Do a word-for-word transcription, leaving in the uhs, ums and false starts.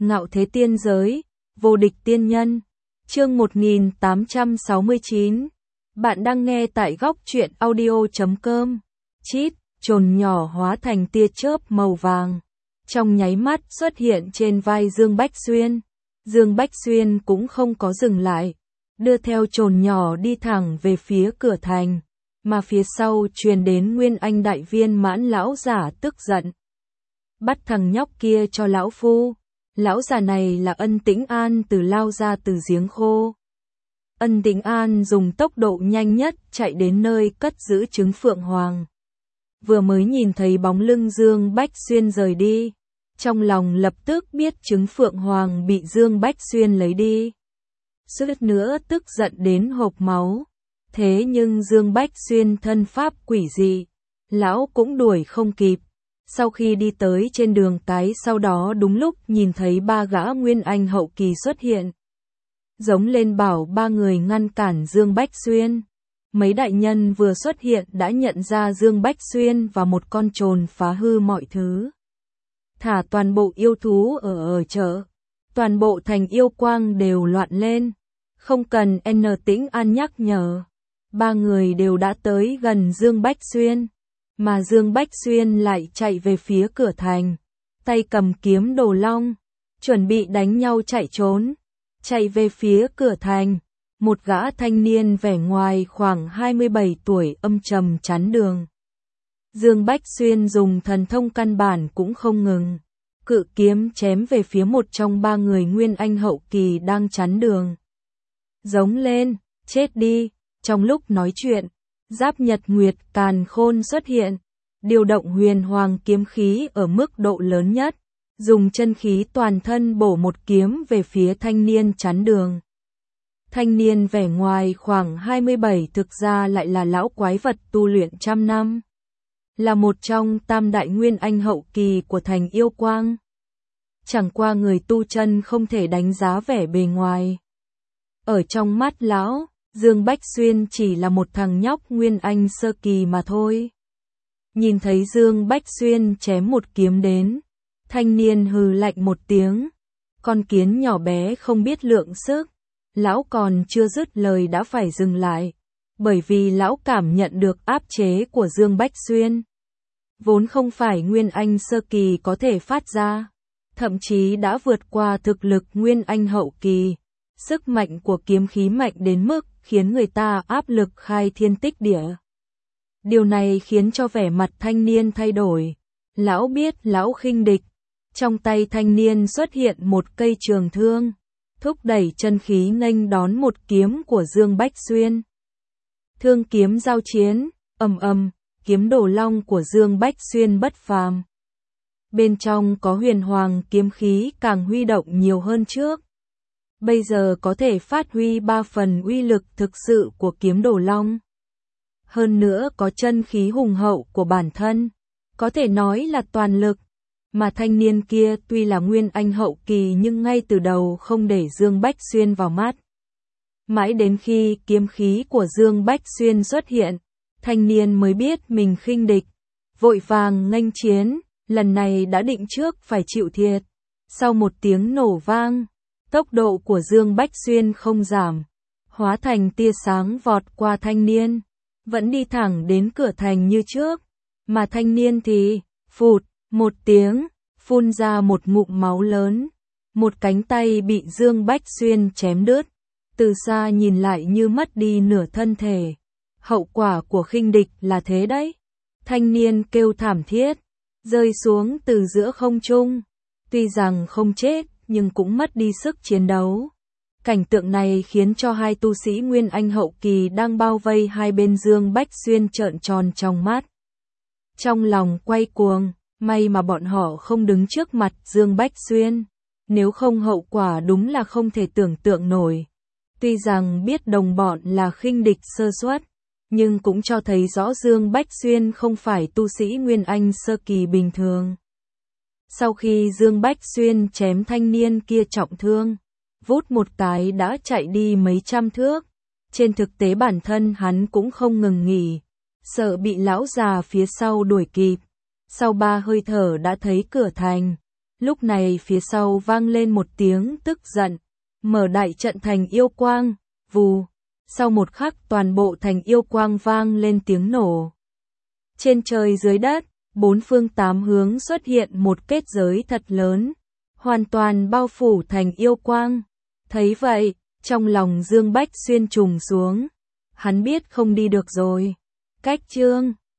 Ngạo thế tiên giới, vô địch tiên nhân. Chương một nghìn tám trăm sáu mươi chín. Bạn đang nghe tại góc truyện audio chấm com. Chít, chồn nhỏ hóa thành tia chớp màu vàng. Trong nháy mắt xuất hiện trên vai Dương Bách Xuyên. Dương Bách Xuyên cũng không có dừng lại. Đưa theo chồn nhỏ đi thẳng về phía cửa thành. Mà phía sau truyền đến Nguyên Anh đại viên mãn lão giả tức giận. Bắt thằng nhóc kia cho lão phu. Lão già này là Ân Tĩnh An từ lao ra từ giếng khô. Ân Tĩnh An dùng tốc độ nhanh nhất chạy đến nơi cất giữ trứng Phượng Hoàng. Vừa mới nhìn thấy bóng lưng Dương Bách Xuyên rời đi, trong lòng lập tức biết trứng Phượng Hoàng bị Dương Bách Xuyên lấy đi. Suýt nữa tức giận đến hộc máu. Thế nhưng Dương Bách Xuyên thân pháp quỷ dị, lão cũng đuổi không kịp. Sau khi đi tới trên đường cái sau đó đúng lúc nhìn thấy ba gã Nguyên Anh hậu kỳ xuất hiện. Giống lên bảo ba người ngăn cản Dương Bách Xuyên. Mấy đại nhân vừa xuất hiện đã nhận ra Dương Bách Xuyên và một con trồn phá hư mọi thứ. Thả toàn bộ yêu thú ở ở chợ. Toàn bộ thành yêu quang đều loạn lên. Không cần N Tĩnh An nhắc nhở. Ba người đều đã tới gần Dương Bách Xuyên. Mà Dương Bách Xuyên lại chạy về phía cửa thành, tay cầm kiếm đồ long, chuẩn bị đánh nhau chạy trốn. Chạy về phía cửa thành, một gã thanh niên vẻ ngoài khoảng hai mươi bảy tuổi âm trầm chắn đường. Dương Bách Xuyên dùng thần thông căn bản cũng không ngừng, cự kiếm chém về phía một trong ba người Nguyên Anh hậu kỳ đang chắn đường. Giống lên, chết đi. Trong lúc nói chuyện, Giáp Nhật Nguyệt Càn Khôn xuất hiện, điều động huyền hoàng kiếm khí ở mức độ lớn nhất, dùng chân khí toàn thân bổ một kiếm về phía thanh niên chắn đường. Thanh niên vẻ ngoài khoảng hai mươi bảy thực ra lại là lão quái vật tu luyện trăm năm, là một trong tam đại Nguyên Anh hậu kỳ của thành yêu quang. Chẳng qua người tu chân không thể đánh giá vẻ bề ngoài. Ở trong mắt lão, Dương Bách Xuyên chỉ là một thằng nhóc Nguyên Anh sơ kỳ mà thôi. Nhìn thấy Dương Bách Xuyên chém một kiếm đến, thanh niên hừ lạnh một tiếng. Con kiến nhỏ bé không biết lượng sức, lão còn chưa dứt lời đã phải dừng lại, bởi vì lão cảm nhận được áp chế của Dương Bách Xuyên. Vốn không phải Nguyên Anh sơ kỳ có thể phát ra, thậm chí đã vượt qua thực lực Nguyên Anh hậu kỳ. Sức mạnh của kiếm khí mạnh đến mức khiến người ta áp lực khai thiên tích địa. Điều này khiến cho vẻ mặt thanh niên thay đổi. Lão biết lão khinh địch. Trong tay thanh niên xuất hiện một cây trường thương, thúc đẩy chân khí nghênh đón một kiếm của Dương Bách Xuyên. Thương kiếm giao chiến, ầm ầm, kiếm đồ long của Dương Bách Xuyên bất phàm. Bên trong có huyền hoàng kiếm khí càng huy động nhiều hơn trước. Bây giờ có thể phát huy ba phần uy lực thực sự của kiếm đồ long. Hơn nữa có chân khí hùng hậu của bản thân, có thể nói là toàn lực. Mà thanh niên kia tuy là Nguyên Anh hậu kỳ nhưng ngay từ đầu không để Dương Bách Xuyên vào mắt. Mãi đến khi kiếm khí của Dương Bách Xuyên xuất hiện, thanh niên mới biết mình khinh địch, vội vàng nghênh chiến, lần này đã định trước phải chịu thiệt. Sau một tiếng nổ vang, tốc độ của Dương Bách Xuyên không giảm, hóa thành tia sáng vọt qua thanh niên, vẫn đi thẳng đến cửa thành như trước, mà thanh niên thì, phụt, một tiếng, phun ra một ngụm máu lớn, một cánh tay bị Dương Bách Xuyên chém đứt, từ xa nhìn lại như mất đi nửa thân thể. Hậu quả của khinh địch là thế đấy. Thanh niên kêu thảm thiết, rơi xuống từ giữa không trung, tuy rằng không chết, nhưng cũng mất đi sức chiến đấu. Cảnh tượng này khiến cho hai tu sĩ Nguyên Anh hậu kỳ đang bao vây hai bên Dương Bách Xuyên trợn tròn trong mắt. Trong lòng quay cuồng, may mà bọn họ không đứng trước mặt Dương Bách Xuyên, nếu không hậu quả đúng là không thể tưởng tượng nổi. Tuy rằng biết đồng bọn là khinh địch sơ suất, nhưng cũng cho thấy rõ Dương Bách Xuyên không phải tu sĩ Nguyên Anh sơ kỳ bình thường. Sau khi Dương Bách Xuyên chém thanh niên kia trọng thương, vút một cái đã chạy đi mấy trăm thước. Trên thực tế bản thân hắn cũng không ngừng nghỉ, sợ bị lão già phía sau đuổi kịp. Sau ba hơi thở đã thấy cửa thành, Lúc này phía sau vang lên một tiếng tức giận, mở đại trận thành yêu quang, vù. Sau một khắc toàn bộ thành yêu quang vang lên tiếng nổ. Trên trời dưới đất, bốn phương tám hướng xuất hiện một kết giới thật lớn, hoàn toàn bao phủ thành yêu quang. Thấy vậy, trong lòng Dương Bách Xuyên trùng xuống, hắn biết không đi được rồi. Cách chương